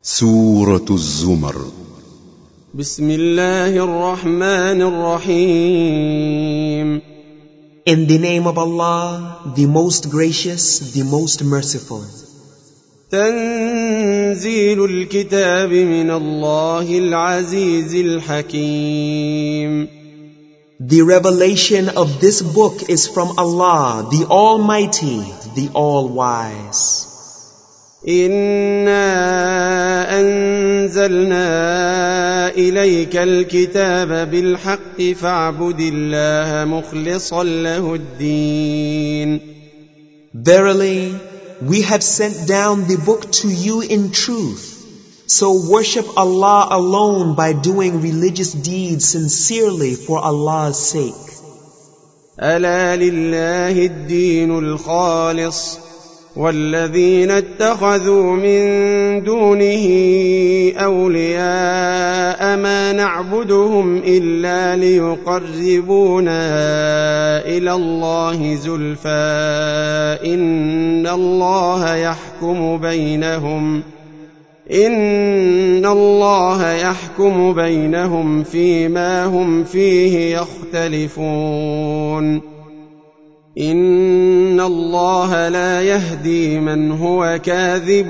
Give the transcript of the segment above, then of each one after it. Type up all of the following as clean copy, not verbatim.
سورة الزمر. بسم الله الرحمن الرحيم. In the name of Allah, the most gracious, the most merciful. تنزيل الكتاب من الله العزيز الحكيم. The revelation of this book is from Allah, the Almighty, the All-Wise. إنا أنزلنا إليك الكتاب بالحق فاعبد الله مخلصا له الدين. Verily, we have sent down the book to you in truth. So worship Allah alone by doing religious deeds sincerely for Allah's sake. ألا لله الدين الخالص والذين اتخذوا من دونه أولياء ما نعبدهم إلا ليقربونا إلى الله زلفى إن الله يحكم بينهم فيما هم فيه يختلفون إن الله لا يهدي من هو كاذب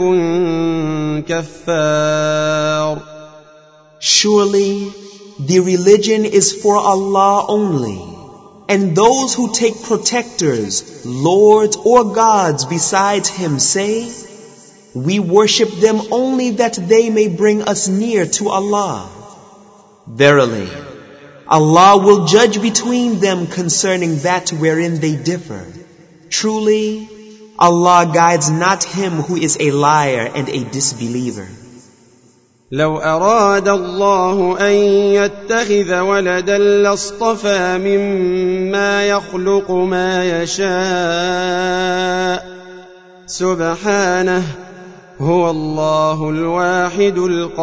كفار. Surely, the religion is for Allah only, and those who take protectors, lords or gods besides Him say, we worship them only that they may bring us near to Allah. Verily, Allah will judge between them concerning that wherein they differ. Truly, Allah guides not him who is a liar and a disbeliever. لو أراد الله أن يتخذ ولدا لاصطفى مما يخلق ما يشاء سبحانه هو الله الواحد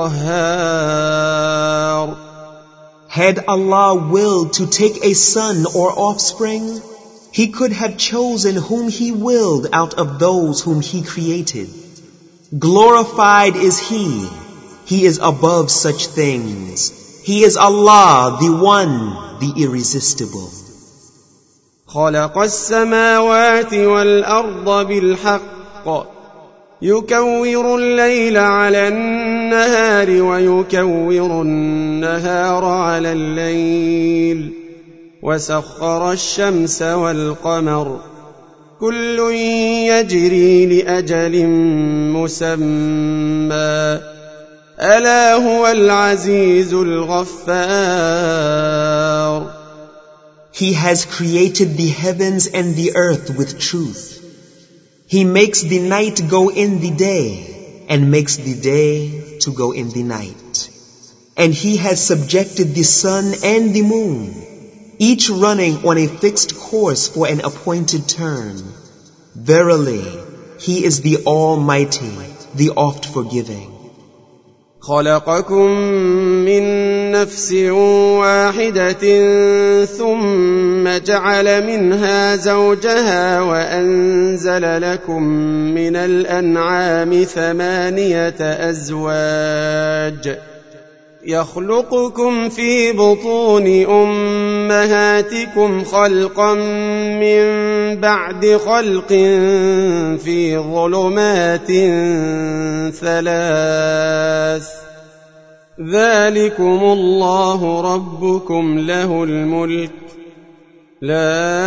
القهار. Had Allah willed to take a son or offspring, He could have chosen whom He willed out of those whom He created. Glorified is He. He is above such things. He is Allah, the One, the Irresistible. خلق السماوات والأرض بالحق يكور الليل على النهار ويكور النهار على الليل وسخر الشمس والقمر كل يجري لأجل مسمى ألا هو العزيز الغفار. He has created the heavens and the earth with truth. He makes the night go in the day and makes the day to go in the night. And He has subjected the sun and the moon, each running on a fixed course for an appointed term. Verily, He is the Almighty, the oft-forgiving. خلقكم من نفس واحدة ثم جعل منها زوجها وأنزل لكم من الأنعام 8 أزواج يخلقكم في بطون أمهاتكم خلقا من بعد خلق في ظلمات 3 ذلكم الله ربكم له الملك لا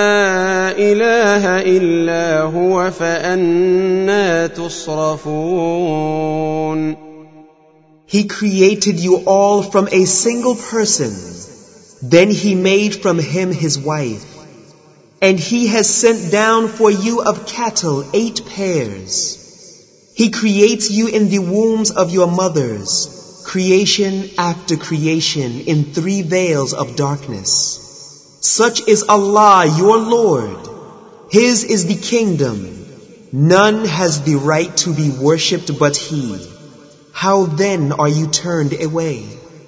إله إلا هو فأنى تصرفون. He created you all from a single person. Then He made from him his wife. And He has sent down for you of cattle 8 pairs. He creates you in the wombs of your mothers, creation after creation in 3 veils of darkness. Such is Allah your Lord. His is the kingdom. None has the right to be worshipped but He. How then are you turned away?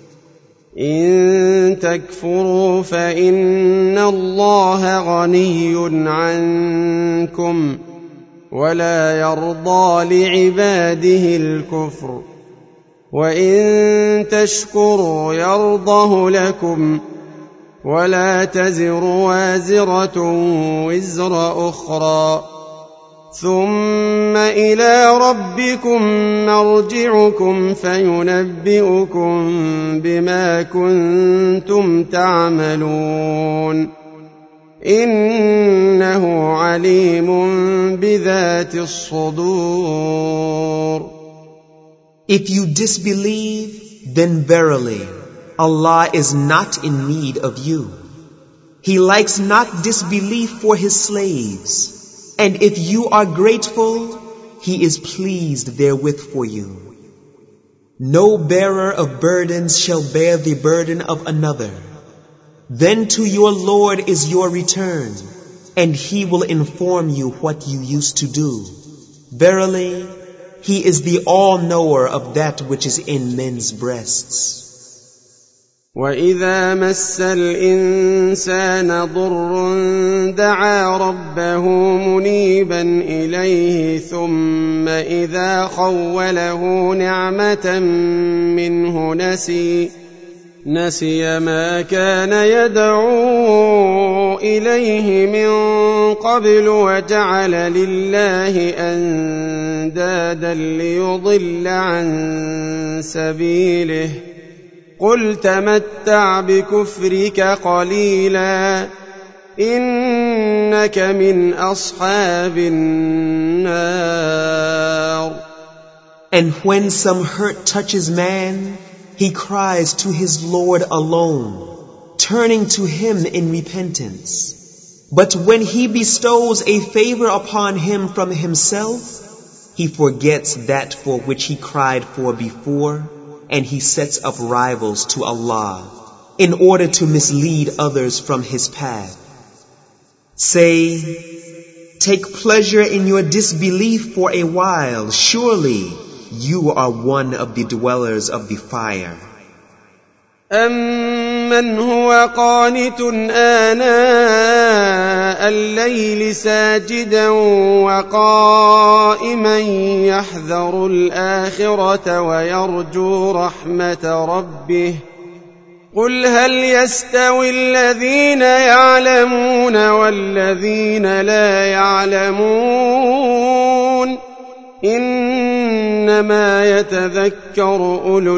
إن تكفروا فإن الله غني عنكم ولا يرضى لعباده الكفر وإن تشكروا يرضه لكم ولا تزر وازرة وزر أخرى ثم إلى ربكم مرجعكم فينبئكم بما كنتم تعملون إنه عليم بذات الصدور. If you disbelieve, then verily Allah is not in need of you. He likes not disbelief for His slaves. And if you are grateful, He is pleased therewith for you. No bearer of burdens shall bear the burden of another. Then to your Lord is your return, and He will inform you what you used to do. Verily, He is the all-knower of that which is in men's breasts. وَإِذَا مَسَّ الْإِنسَانَ ضُرٌّ دَعَا رَبَّهُ مُنِيبًا إِلَيْهِ ثُمَّ إِذَا خَوَّلَهُ نِعْمَةً مِّنْهُ نسي ما كان يدعو إليه من قبل وجعل لله أندادا ليضل عن سبيله قل تمتع بكفرك قليلا إنك من أصحاب النار. And when some hurt touches man, he cries to his Lord alone, turning to Him in repentance. But when He bestows a favor upon him from Himself, he forgets that for which he cried for before, and he sets up rivals to Allah in order to mislead others from His path. Say, take pleasure in your disbelief for a while. Surely you are one of the dwellers of the fire. أَمَّنْ هُوَ قَانِتٌ آنَاءَ اللَّيْلِ سَاجِدًا وَقَائِمًا يَحْذَرُ الْآخِرَةَ وَيَرْجُو رَحْمَةَ رَبِّهِ قُلْ هَلْ يَسْتَوِي الَّذِينَ يَعْلَمُونَ وَالَّذِينَ لَا يَعْلَمُونَ إنما يتذكر أولو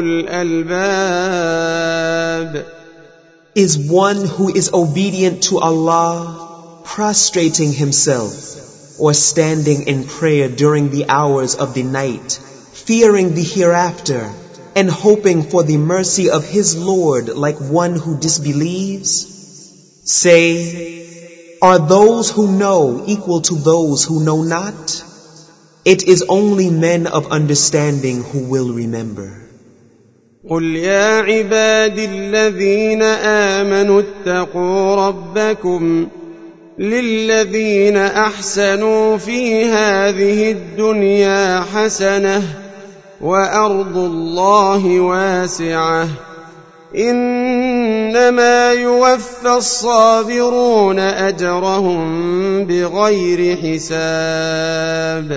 الألباب. Is one who is obedient to Allah, prostrating himself, or standing in prayer during the hours of the night, fearing the hereafter, and hoping for the mercy of his Lord like one who disbelieves? Say, are those who know equal to those who know not? It is only men of understanding who will remember. قُلْ يَا عِبَادِي الَّذِينَ آمَنُوا اتَّقُوا رَبَّكُمْ لِلَّذِينَ أَحْسَنُوا فِي هَذِهِ الدُّنْيَا حَسَنَةٌ وَأَرْضُ اللَّهِ وَاسِعَةٌ إِنَّمَا يُوَفَّى الصَّابِرُونَ أَجْرَهُمْ بِغَيْرِ حِسَابٍ.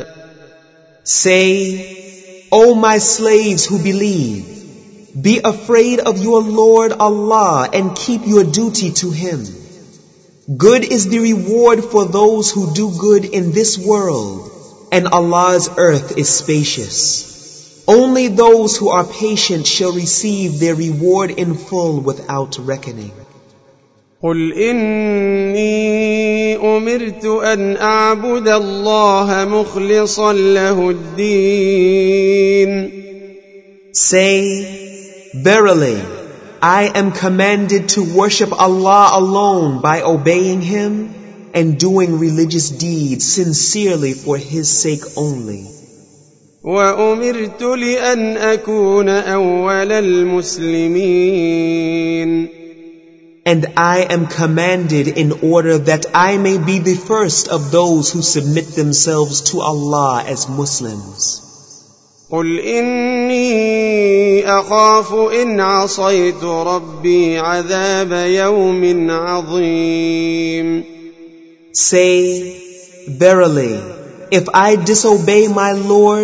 Say, O my slaves who believe, be afraid of your Lord Allah and keep your duty to Him. Good is the reward for those who do good in this world, and Allah's earth is spacious. Only those who are patient shall receive their reward in full without reckoning. قُلْ إِنِّي أُمِرْتُ أَنْ أَعْبُدَ اللَّهَ مُخْلِصًا لَهُ الدِّينَ. Say, verily, I am commanded to worship Allah alone by obeying Him and doing religious deeds sincerely for His sake only. وَأُمِرْتُ لِأَنْ أَكُونَ أَوَّلَ الْمُسْلِمِينَ. And I am commanded in order that I may be the first of those who submit themselves to Allah as Muslims. قُلْ إِنِّي أَخَافُ إِنْ عَصَيْتُ رَبِّي عَذَابَ يَوْمٍ عَظِيمٍ. Say, verily, if I disobey my Lord,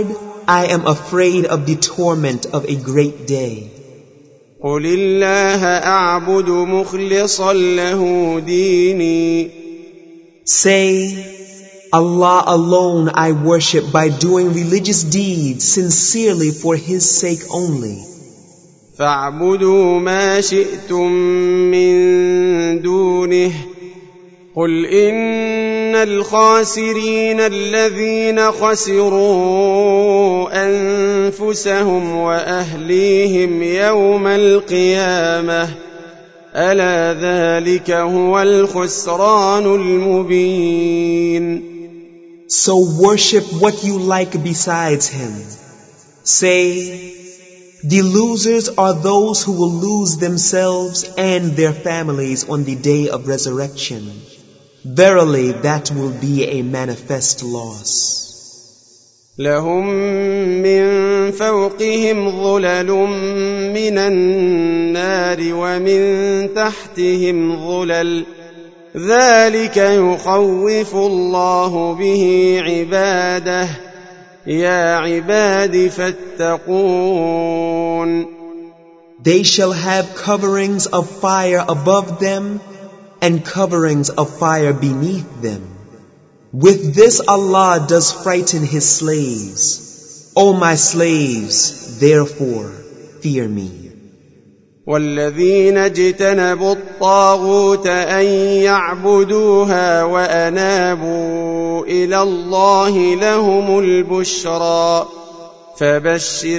I am afraid of the torment of a great day. قل الله أعبد مخلصا له ديني. Say, Allah alone I worship by doing religious deeds sincerely for His sake only. فاعبدوا ما شئتم من دونه قل إن الخاسرين الذين خسروا أنفسهم وأهليهم يوم القيامة ألا ذلك هو الخسران المبين. So worship what you like besides Him. Say, the losers are those who will lose themselves and their families on the day of resurrection. Verily, that will be a manifest loss. لهم من فوقهم ظلل من النار ومن تحتهم ظلل ذلك يخوف الله به عباده يا عباد فاتقون. They shall have coverings of fire above them and coverings of fire beneath them. With this Allah does frighten His slaves. O my slaves, therefore fear me. والذين اجتنبوا الطاغوت أن يعبدوها وأنابوا إلى الله لهم البشرى فبشر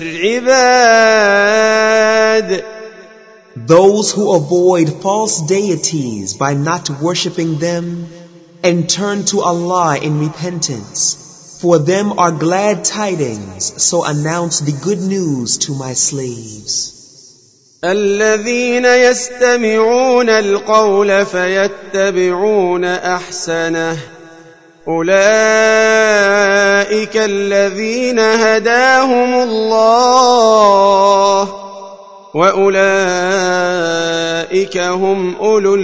عباد. Those who avoid false deities by not worshipping them and turn to Allah in repentance, for them are glad tidings, so announce the good news to my slaves. الذين يستمعون القول فيتبعون أحسنه أولئك الذين هداهم الله وأولئك هم أولو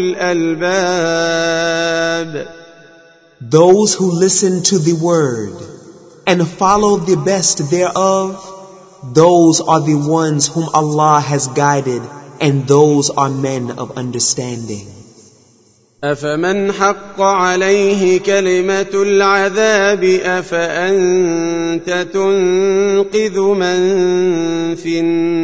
الألباب. Those who listen to the word and follow the best thereof, those are the ones whom Allah has guided, and those are men of understanding. أفمن حق عليه كلمة العذاب أفأنت تنقذ من في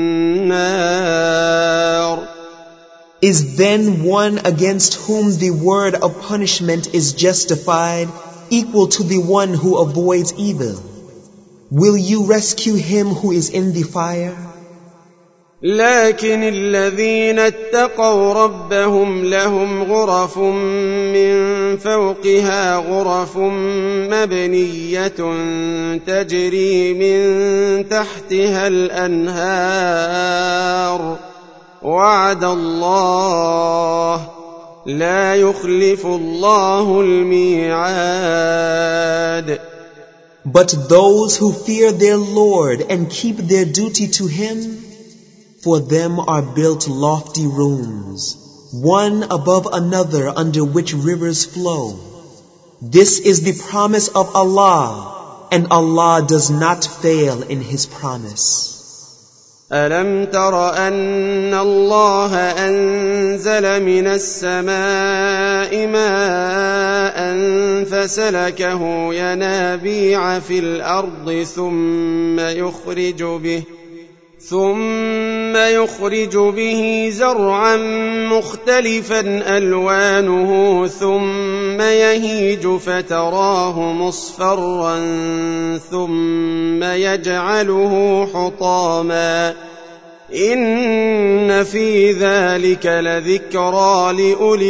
النار. Is then one against whom the word of punishment is justified equal to the one who avoids evil? Will you rescue him who is in the fire? لكن الذين اتقوا ربهم لهم غرف من فوقها غرف مبنية تجري من تحتها الأنهار وعد الله لا يخلف الله الميعاد. But those who fear their Lord and keep their duty to Him, for them are built lofty rooms, one above another under which rivers flow. This is the promise of Allah, and Allah does not fail in His promise. ألم تر أن الله أنزل من السماء ماء فسلكه ينابيع في الأرض ثم يخرج به زرعا مختلفا ألوانه ثم يهيج فتراه مصفرا ثم يجعله حطاما إن في ذلك لذكرى لأولي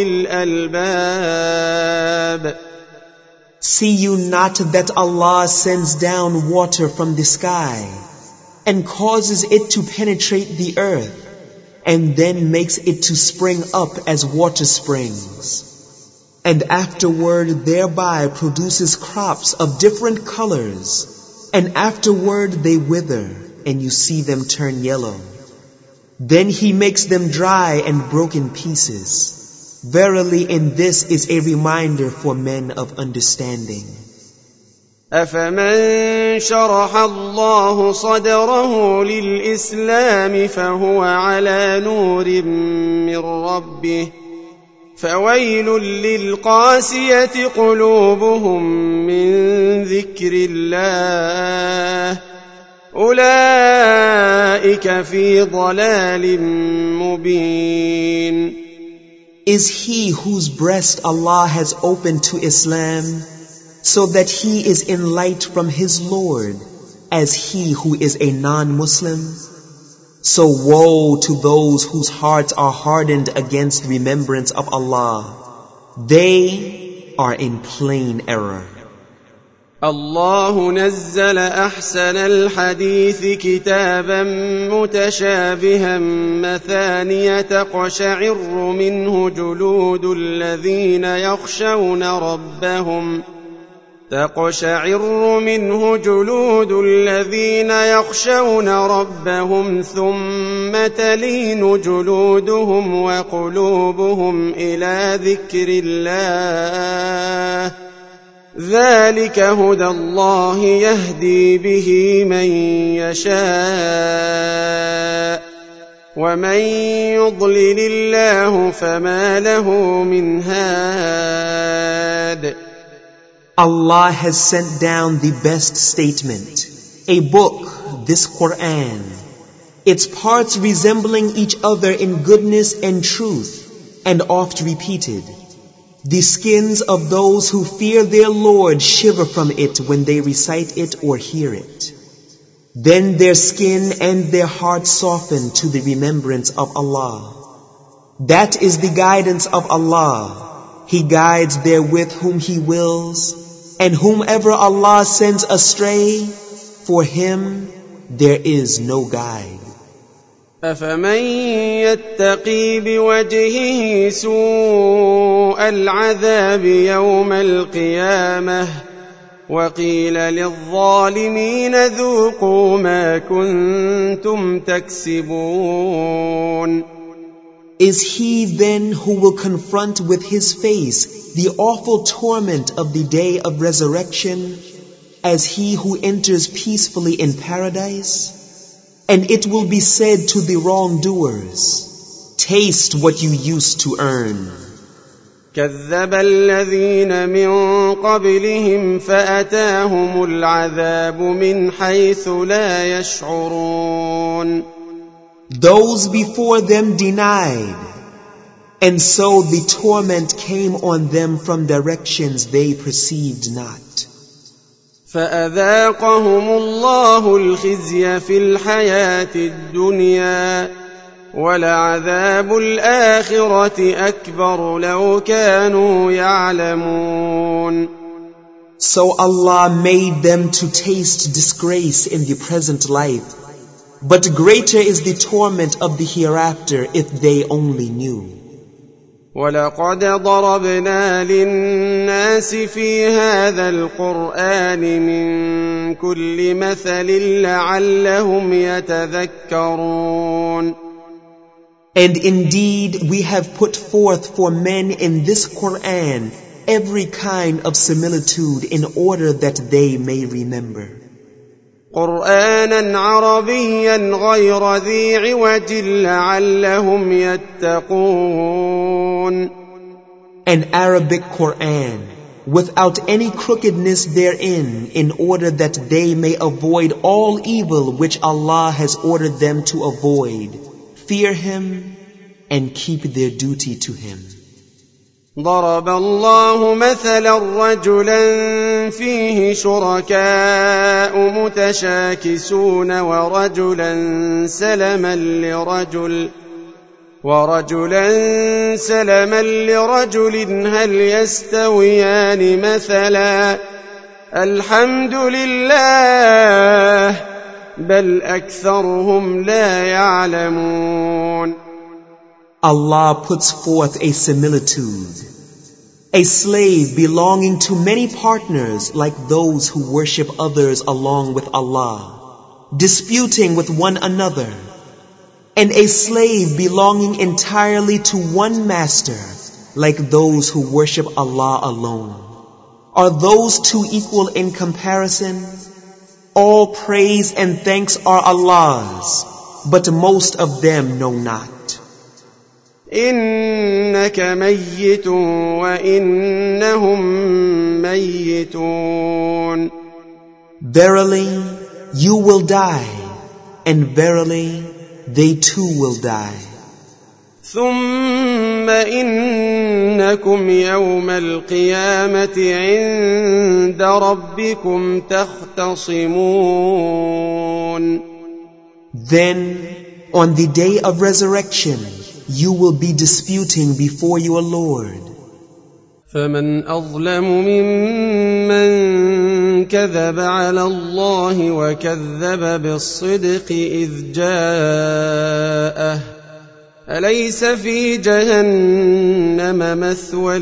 الألباب. See you not that Allah sends down water from the sky and causes it to penetrate the earth, and then makes it to spring up as water springs, and afterward thereby produces crops of different colors, and afterward they wither, and you see them turn yellow. Then He makes them dry and broken pieces. Verily in this is a reminder for men of understanding. أفمن شرح الله صدره للإسلام فهو على نور من ربه فويل للقاسية قلوبهم من ذكر الله أولئك في ضلال مبين. Is he whose breast Allah has opened to Islam, so that he is in light from his Lord, as he who is a non-Muslim? So woe to those whose hearts are hardened against remembrance of Allah. They are in plain error. الله نزل أحسن الحديث كتابا متشابها مثانية تقشعر منه جلود الذين يخشون ربهم ثم تلين جلودهم وقلوبهم إلى ذكر الله ذلك هدى الله يهدي به من يشاء ومن يضلل الله فما له من هاد. Allah has sent down the best statement, a book, this Quran, its parts resembling each other in goodness and truth, and oft repeated. The skins of those who fear their Lord shiver from it when they recite it or hear it. Then their skin and their heart soften to the remembrance of Allah. That is the guidance of Allah. He guides therewith whom He wills, and whomever Allah sends astray, for him there is no guide. أفمن يتقي بوجهه سوء العذاب يوم القيامة وقيل للظالمين ذوقوا ما كنتم تكسبون. Is he then who will confront with his face the awful torment of the day of resurrection as he who enters peacefully in paradise? And it will be said to the wrongdoers, taste what you used to earn. كذب الذين من قبلهم فأتاهم العذاب من حيث لا يشعرون. Those before them denied, and so the torment came on them from directions they perceived not. فأذاقهم الله الخزي في الحياة الدنيا ولعذاب الآخرة أكبر لو كانوا يعلمون. So Allah made them to taste disgrace in the present life, but greater is the torment of the hereafter if they only knew. وَلَقَدْ ضَرَبْنَا لِلنَّاسِ فِي هَذَا الْقُرْآنِ مِنْ كُلِّ مَثَلٍ لَعَلَّهُمْ يَتَذَكَّرُونَ. And indeed we have put forth for men in this Qur'an every kind of similitude in order that they may remember. قرآنا عربيا غير ذي عوج لعلهم يتقون. An Arabic Qur'an without any crookedness therein in order that they may avoid all evil which Allah has ordered them to avoid, fear Him and keep their duty to Him. ضرب الله مثلا رجلا فيه شركاء متشاكسون ورجلا سلما لرجل هل يستويان مثلا الحمد لله بل أكثرهم لا يعلمون. Allah puts forth a similitude. A slave belonging to many partners like those who worship others along with Allah, disputing with one another, and a slave belonging entirely to one master like those who worship Allah alone. Are those two equal in comparison? All praise and thanks are Allah's, but most of them know not. إنك ميت وإنهم ميتون. Verily, you will die, and verily, they too will die. ثم إنكم يوم القيامة عند ربكم تختصمون. Then, on the day of resurrection, you will be disputing before your Lord. فمن أظلم ممن كذب على الله وكذب بالصدق إذ جاءه أليس في جهنم مثوى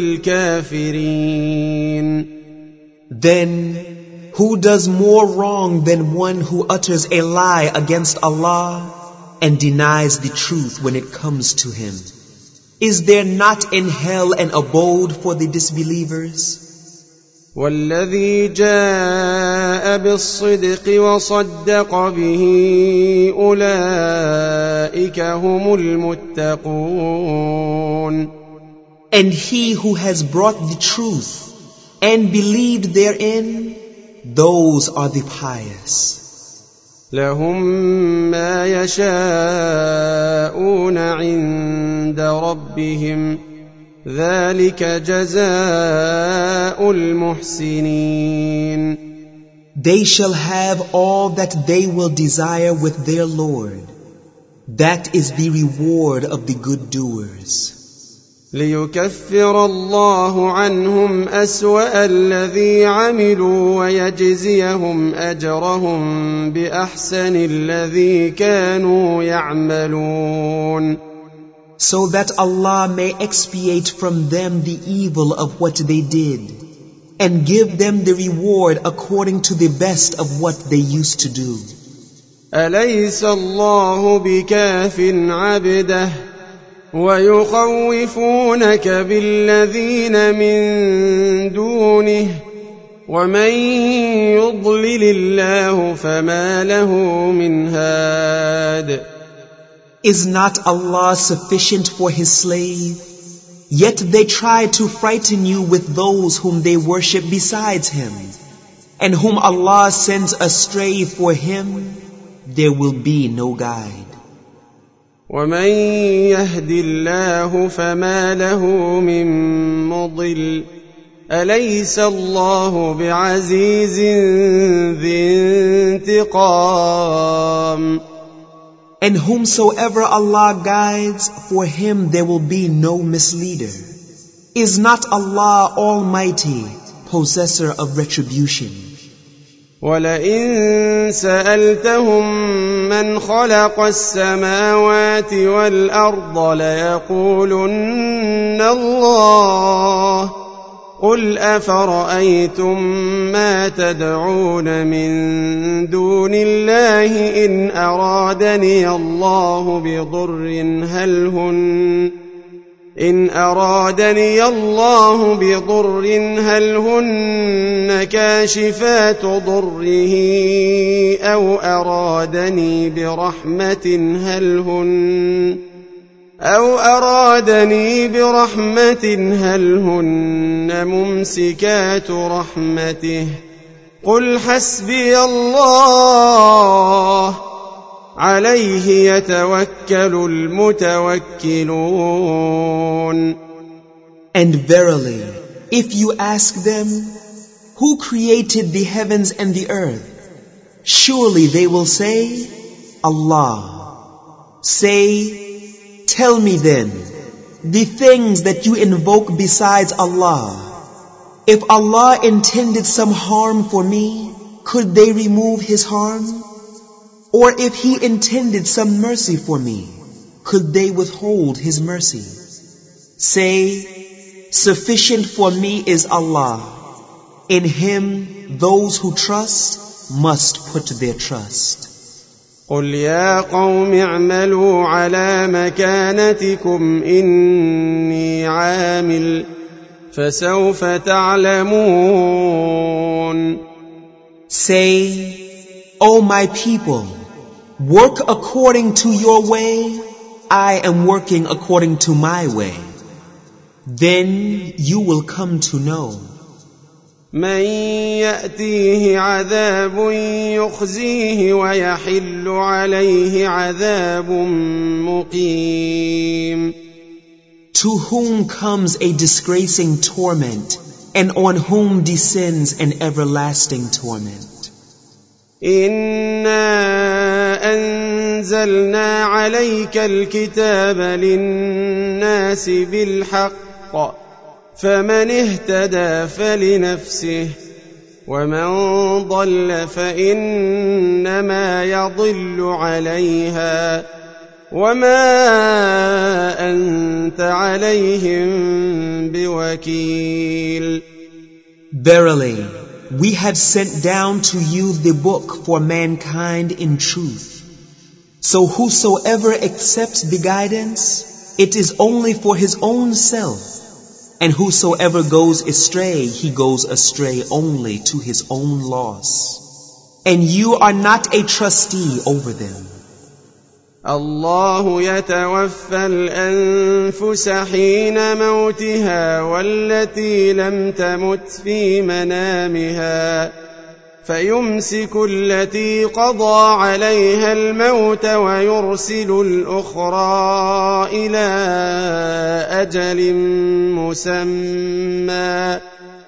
للكافرين. Then, who does more wrong than one who utters a lie against Allah and denies the truth when it comes to him? Is there not in hell an abode for the disbelievers? والذي جاء بالصدق وصدق به أولئك هم المتقون. And he who has brought the truth and believed therein, those are the pious. لهم ما يشاءون عند ربهم ذلك جزاء المحسنين. They shall have all that they will desire with their Lord. That is the reward of the good doers. ليكفر الله عنهم أسوأ الذي عملوا ويجزيهم أجرهم بأحسن الذي كانوا يعملون. So that Allah may expiate from them the evil of what they did, and give them the reward according to the best of what they used to do. أليس الله بكاف عبده ويخوفونك بالذين من دونه ومن يضلل الله فما له من هاد. Is not Allah sufficient for His slave? Yet they try to frighten you with those whom they worship besides Him, and whom Allah sends astray for Him, there will be no guide. ومن يهد الله فما له من مضل أليس الله بعزيز ذي انتقام. And whomsoever Allah guides, for him there will be no misleader. Is not Allah Almighty, possessor of retribution? ولئن سألتهم من خلق السماوات والأرض ليقولن الله قل أفرأيتم ما تدعون من دون الله إن أرادني الله بضر هل هن كاشفات ضره أو أرادني برحمة هل هن ممسكات رحمته قل حسبي الله عليه يتوكل المتوكلون. And verily, if you ask them, who created the heavens and the earth? Surely they will say, Allah. Say, tell me then, the things that you invoke besides Allah. If Allah intended some harm for me, could they remove His harm? Or if He intended some mercy for me, could they withhold His mercy? Say, sufficient for me is Allah. In Him those who trust must put their trust. قل يا قوم اعملوا على مكانتكم إني عامل فسوف تعلمون. Say, O my people, work according to your way, I am working according to my way. Then you will come to know. من يأتيه عذاب يخزيه ويحل عليه عذاب مقيم. To whom comes a disgracing torment, and on whom descends an everlasting torment. إنا أنزلنا عليك الكتاب للناس بالحق فمن اهتدى فلنفسه ومن ضل فإنما يضل عليها وما أنت عليهم بوكيل. Verily, we have sent down to you the book for mankind in truth. So whosoever accepts the guidance, it is only for his own self. And whosoever goes astray, he goes astray only to his own loss. And you are not a trustee over them. الله يتوفى الأنفس حين موتها والتي لم تمت في منامها فيمسك التي قضى عليها الموت ويرسل الأخرى إلى أجل مسمى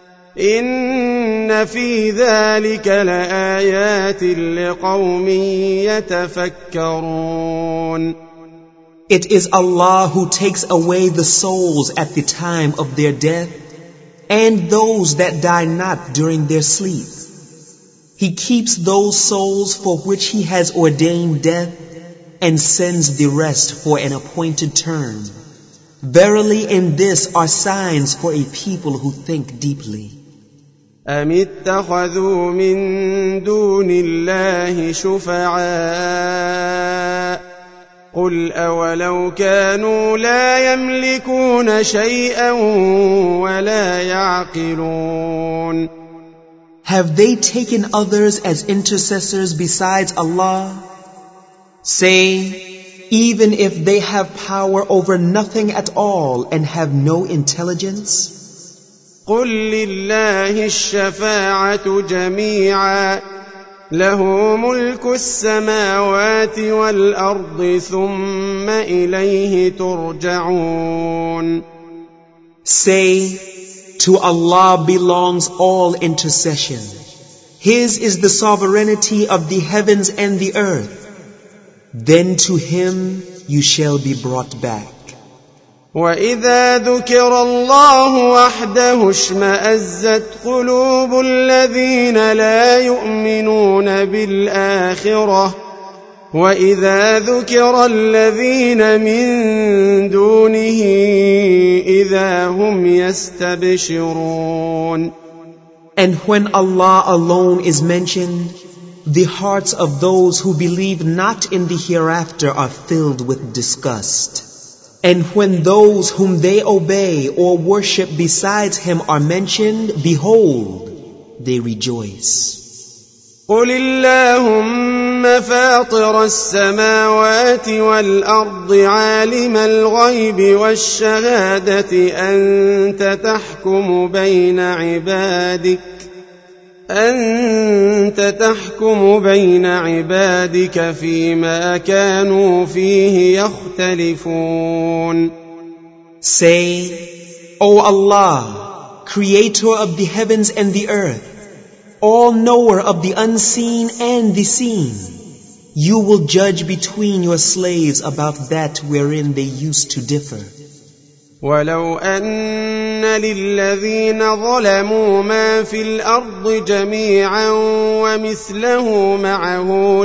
إن في ذلك لآيات لقوم يتفكرون. It is Allah who takes away the souls at the time of their death and those that die not during their sleep. He keeps those souls for which He has ordained death and sends the rest for an appointed term. Verily in this are signs for a people who think deeply. أم اتخذوا من دون الله شفعاء قل أولو كانوا لا يملكون شيئا ولا يعقلون. Have they taken others as intercessors besides Allah? Say, even if they have power over nothing at all and have no intelligence? قل لله الشفاعة جميعا له ملك السماوات والأرض ثم إليه ترجعون. Say, to Allah belongs all intercession. His is the sovereignty of the heavens and the earth. Then to Him you shall be brought back. وإذا ذكر الله وحده اشمأزت قلوب الذين لا يؤمنون بالآخرة وإذا ذكر الذين من دونه إذا هم يستبشرون. And when Allah alone is mentioned, the hearts of those who believe not in the hereafter are filled with disgust. And when those whom they obey or worship besides Him are mentioned, behold, they rejoice. قل اللهم فاطر السماوات والأرض عالم الغيب والشهادة أنت تحكم بين عبادك فيما كانوا فيه يختلفون. Say, O Allah, Creator of the heavens and the earth, all knower of the unseen and the seen, you will judge between your slaves about that wherein they used to differ. ولو أن للذين ظلموا ما في الأرض جميعا ومثله معه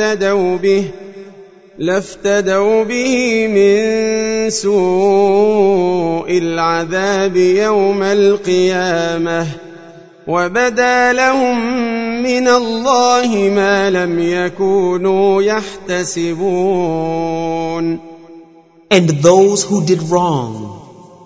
لافتدوا به من سوء العذاب يوم القيامة وبدا لهم من الله ما لم يكونوا يحتسبون. And those who did wrong,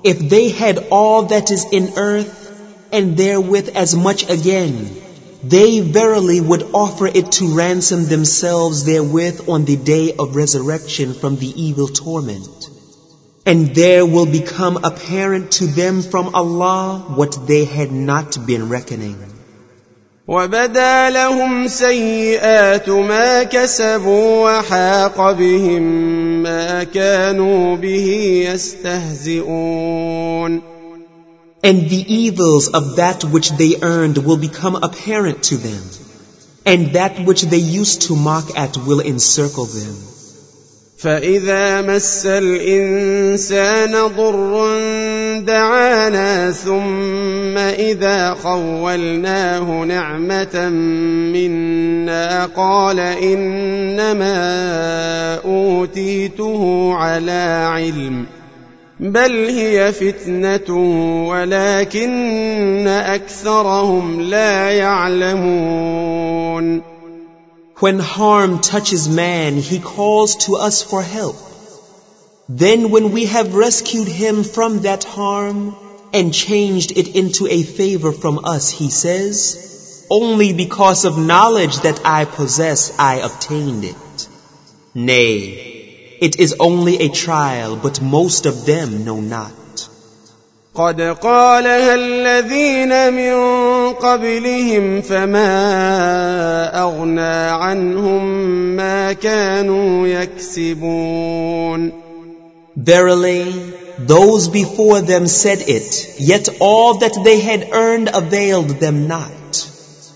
if they had all that is in earth and therewith as much again, they verily would offer it to ransom themselves therewith on the day of resurrection from the evil torment. And there will become apparent to them from Allah what they had not been reckoning. وَبَدَا لَهُمْ سَيِّئَاتُ مَا كَسَبُوا وَحَاقَ بِهِم مَّا كَانُوا بِهِ يَسْتَهْزِئُونَ. And the evils of that which they earned will become apparent to them, and that which they used to mock at will encircle them. فَإِذَا مَسَّ الْإِنسَانَ ضُرٌّ دَعَانَا ثُمَّ إِذَا خَوَّلْنَاهُ نِعْمَةً مِنَّا قَالَ إِنَّمَا أُوتِيتُهُ عَلَى عِلْمٍ بَلْ هِيَ فِتْنَةٌ وَلَكِنَّ أَكْثَرَهُمْ لَا يَعْلَمُونَ. When harm touches man, he calls to us for help. Then when we have rescued him from that harm and changed it into a favor from us, he says, only because of knowledge that I possess, I obtained it. Nay, it is only a trial, but most of them know not. قد قالها الذين من قبلهم فما أغنى عنهم ما كانوا يكسبون. Verily, those before them said it, yet all that they had earned availed them not.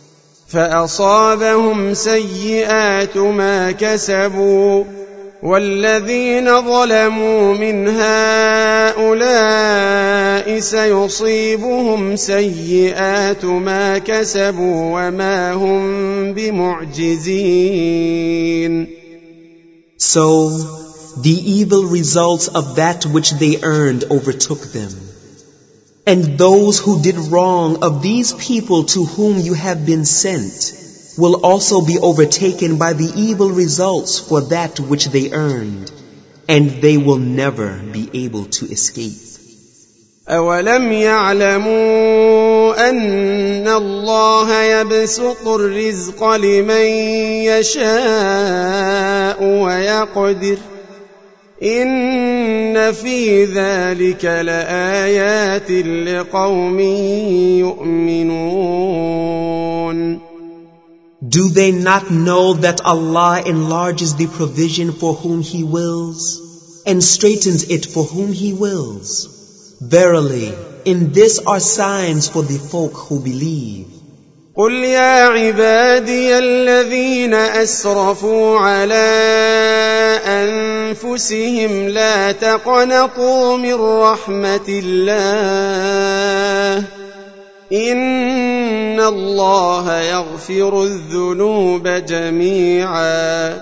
فأصابهم سيئات ما كسبوا والذين ظلموا من هؤلاء سيصيبهم سيئات ما كسبوا وما هم بمعجزين. So the evil results of that which they earned overtook them. And those who did wrong of these people to whom you have been sent will also be overtaken by the evil results for that which they earned, and they will never be able to escape. أَوَلَمْ يَعْلَمُوا أَنَّ اللَّهَ يَبْسُطُ الرِّزْقَ لِمَن يَشَاءُ وَيَقْدِرُ إِنَّ فِي ذَلِكَ لَآيَاتٍ لِقَوْمٍ يُؤْمِنُونَ. Do they not know that Allah enlarges the provision for whom He wills and straightens it for whom He wills? Verily, in this are signs for the folk who believe. قل يا عبادي الذين أسرفوا على أنفسهم لا تقنطوا من رحمة الله إن الله يغفر الذنوب جميعا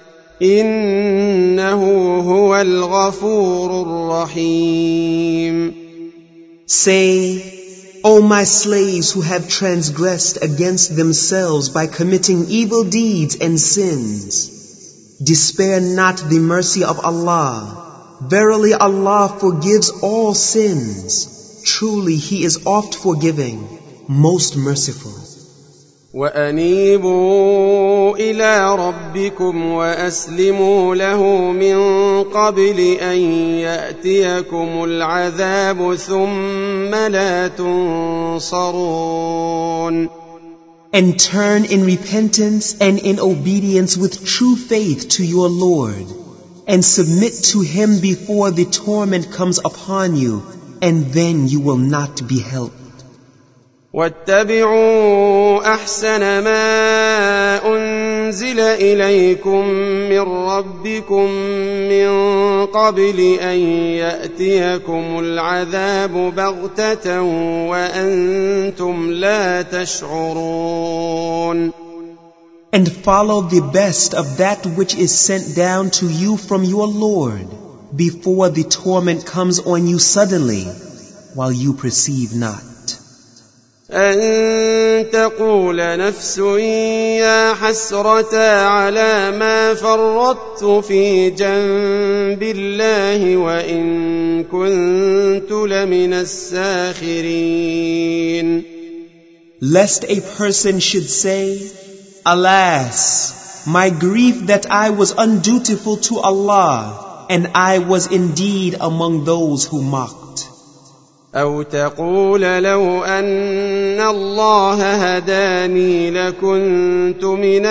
إنه هو الغفور الرحيم. Say, O my slaves who have transgressed against themselves by committing evil deeds and sins, despair not the mercy of Allah. Verily Allah forgives all sins. Truly He is oft forgiving, most merciful. وَأَنِيبُوا إِلَىٰ رَبِّكُمْ وَأَسْلِمُوا لَهُ مِن قَبْلِ أَن يَأْتِيَكُمُ الْعَذَابُ ثُمَّ لَا تُنصَرُونَ. And turn in repentance and in obedience with true faith to your Lord, and submit to Him before the torment comes upon you, and then you will not be helped. واتبعوا أحسن ما أنزل إليكم من ربكم من قبل أن يأتيكم العذاب بغتة وأنتم لا تشعرون. And follow the best of that which is sent down to you from your Lord before the torment comes on you suddenly while you perceive not. أن تقول نفس يا حسرة على ما فرطت في جنب الله وإن كنت لمن الساخرين. Lest a person should say, Alas, my grief that I was undutiful to Allah, and I was indeed among those who mocked. أو تقول لو أن الله هداني لكنت من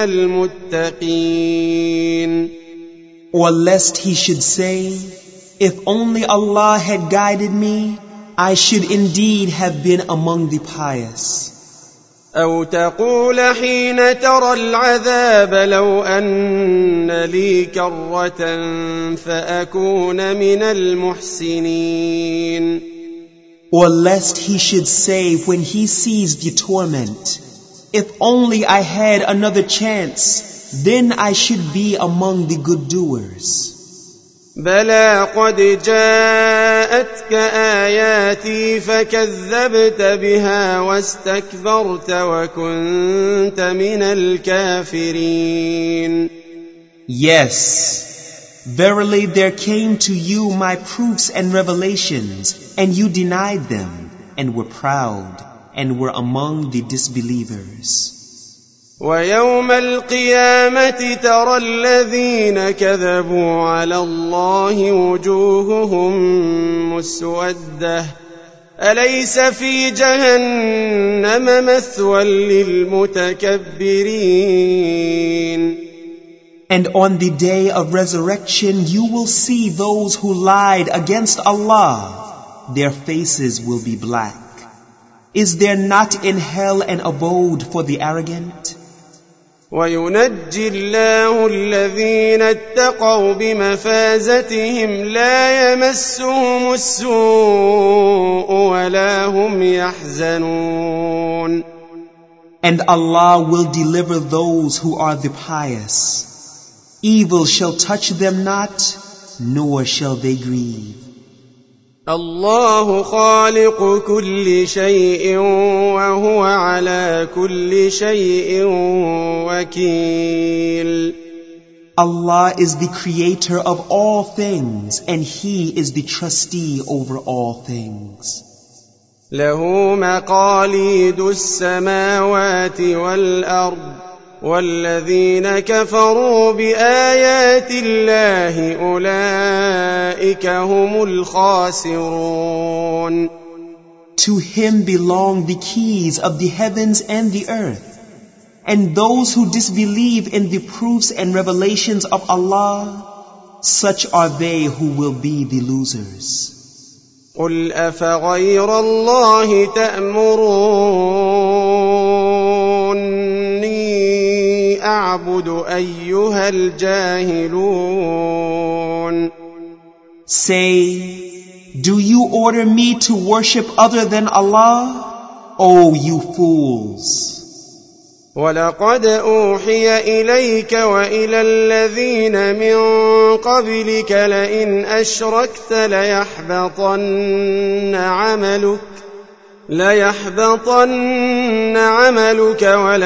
المتقين. Or lest he should say, If only Allah had guided me, I should indeed have been among the pious. أو تقول حين ترى العذاب لو أن لي كرة فأكون من المحسنين. Or lest he should say when he sees the torment, If only I had another chance, then I should be among the good doers. بلى قد جاءتك آياتي فكذبت بها واستكبرت وكنت من الكافرين. Yes, verily there came to you my proofs and revelations, and you denied them, and were proud, and were among the disbelievers. ويوم القيامة ترى الذين كذبوا على الله وجوههم مسودة أليس في جهنم مثوى للمتكبرين. And on the day of resurrection you will see those who lied against Allah. Their faces will be black. Is there not in hell an abode for the arrogant? وينجي الله الذين اتقوا بمفازتهم لا يمسهم السوء ولا هم يحزنون. And Allah will deliver those who are the pious. Evil shall touch them not, nor shall they grieve. الله خالق كل شيء وهو على كل شيء وكيل. Allah is the creator of all things, and He is the trustee over all things. له مقاليد السماوات والأرض والذين كفروا بآيات الله أولئك هم الخاسرون. To Him belong the keys of the heavens and the earth, and those who disbelieve in the proofs and revelations of Allah, such are they who will be the losers. قل أفغير الله تأمروني أعبد أيها الجاهلون. Say, do you order me to worship other than Allah? O you fools! ولقد أوحي إليك وإلى الذين من قبلك لئن أشركت ليحبطن عملك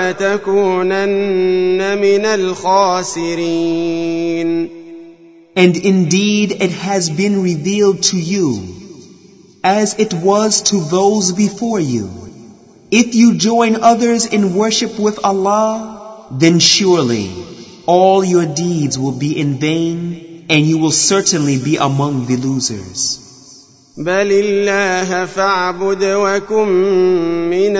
ولتكونن من الخاسرين. And indeed it has been revealed to you, as it was to those before you. If you join others in worship with Allah, then surely all your deeds will be in vain, and you will certainly be among the losers. بل الله فاعبد وكن من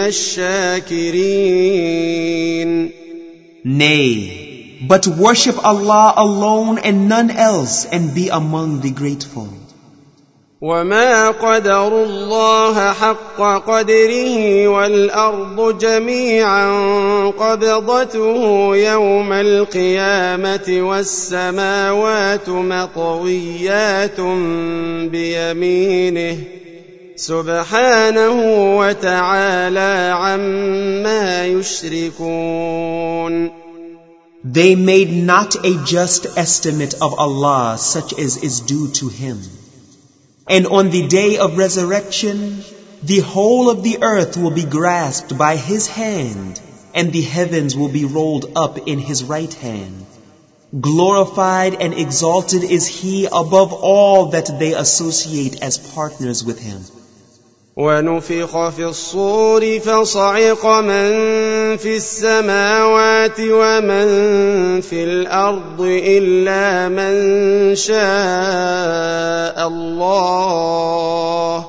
الشاكرين. Nay, but worship Allah alone and none else, and be among the grateful. وما قدروا الله حق قدره والأرض جميعا قبضته يوم القيامة والسماوات مطويات بيمينه سبحانه وتعالى عما يشركون. They made not a just estimate of Allah such as is due to Him. And on the day of resurrection, the whole of the earth will be grasped by his hand, and the heavens will be rolled up in his right hand. Glorified and exalted is he above all that they associate as partners with him. ونفخ في الصور فصعق من في السماوات ومن في الأرض إلا من شاء الله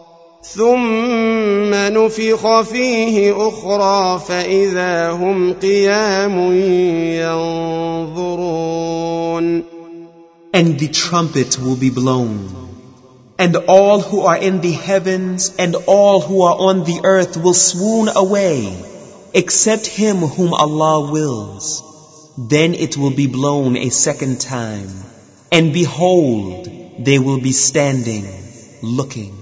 ثم نفخ فيه أخرى فإذا هم قيام ينظرون. And the trumpet will be blown, and all who are in the heavens and all who are on the earth will swoon away, except him whom Allah wills. Then it will be blown a second time, and behold, they will be standing, looking.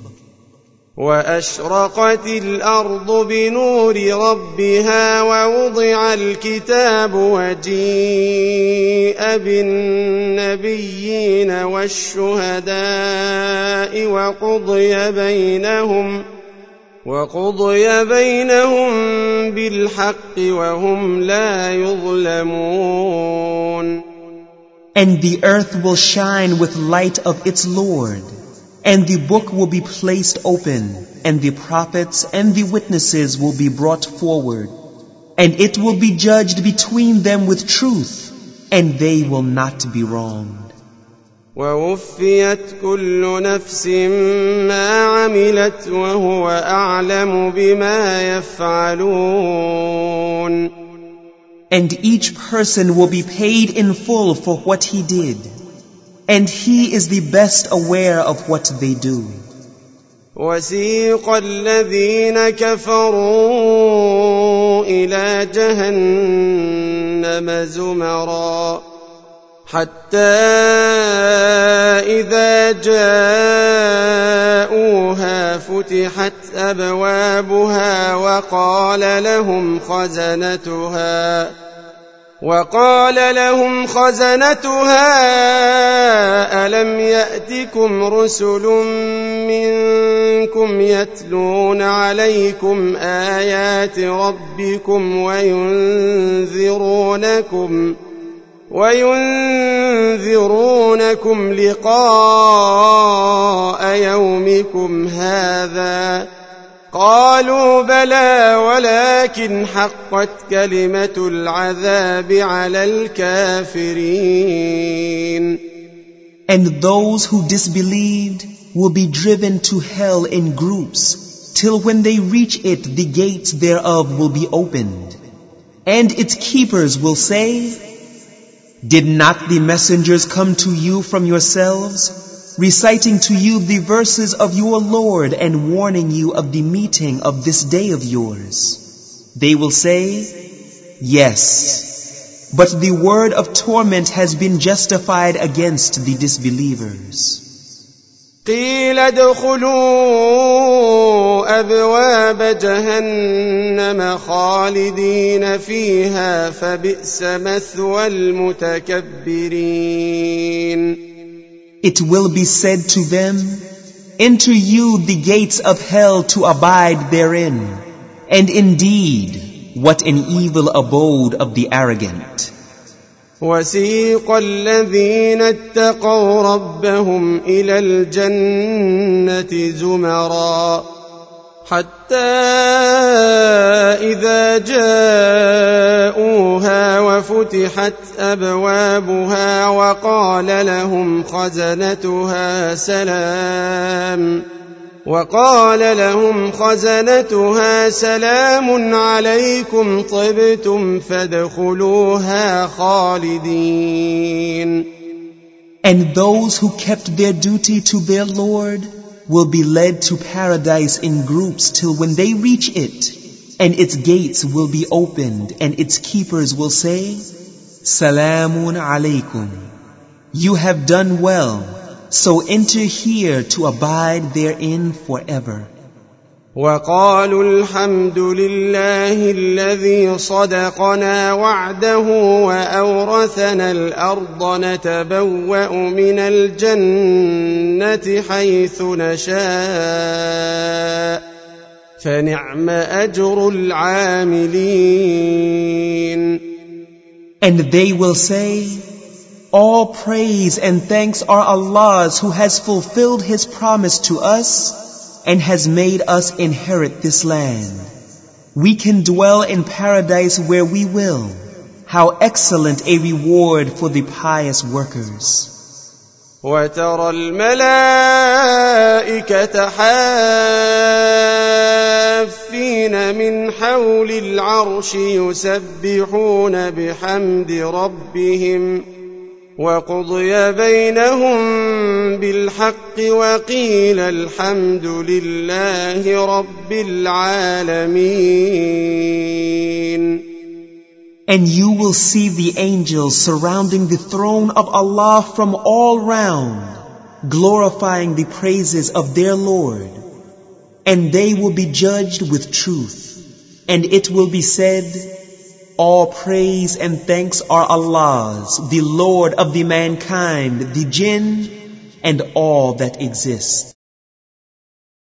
وأشرقت الأرض بنور ربها ووضع الكتاب وجيء بالنبيين والشهداء وقضي بينهم بالحق وهم لا يظلمون. And the earth will shine with light of its Lord, and the book will be placed open, and the prophets and the witnesses will be brought forward, and it will be judged between them with truth, and they will not be wronged. ووفيت كل نفس ما عملت وهو أعلم بما يفعلون. And each person will be paid in full for what he did, and he is the best aware of what they do. وسيق الذين كفروا إلى جهنم زمرا حتى إذا جاءوها فتحت أبوابها وقال لهم خزنتها ألم يأتكم رسل منكم يتلون عليكم آيات ربكم وينذرونكم لقاء يومكم هذا؟ قالوا بلى ولكن حقت كلمة العذاب على الكافرين. And those who disbelieved will be driven to hell in groups, till when they reach it, the gates thereof will be opened. And its keepers will say, did not the messengers come to you from yourselves, reciting to you the verses of your Lord and warning you of the meeting of this day of yours? They will say, yes, but the word of torment has been justified against the disbelievers. قيل ادخلوا أبواب جهنم خالدين فيها فبئس مثوى المتكبرين. It will be said to them, enter you the gates of hell to abide therein, and indeed, what an evil abode of the arrogant. وسيق الذين اتقوا ربهم إلى الجنة زمرا حتى إذا جاءوها وفتحت أبوابها وقال لهم خزنتها سلام عليكم طبتم فادخلوها خالدين. And those who kept their duty to their Lord will be led to paradise in groups till when they reach it, and its gates will be opened, and its keepers will say, Salamun alaykum. You have done well, so enter here to abide therein forever. وقالوا الحمد لله الذي صدقنا وعده وأورثنا الأرض نتبوأ من الجنة حيث نشاء فنعم أجر العاملين. And they will say, all praise and thanks are Allah's, who has fulfilled His promise to us and has made us inherit this land. We can dwell in paradise where we will. How excellent a reward for the pious workers. وترى الملائكة حافين من حول العرش يسبحون بحمد ربهم وقضي بينهم بالحق وقيل الحمد لله رب العالمين. And you will see the angels surrounding the throne of Allah from all round, glorifying the praises of their Lord. And they will be judged with truth. And it will be said, all praise and thanks are Allah's, the Lord of the mankind, the jinn, and all that exists.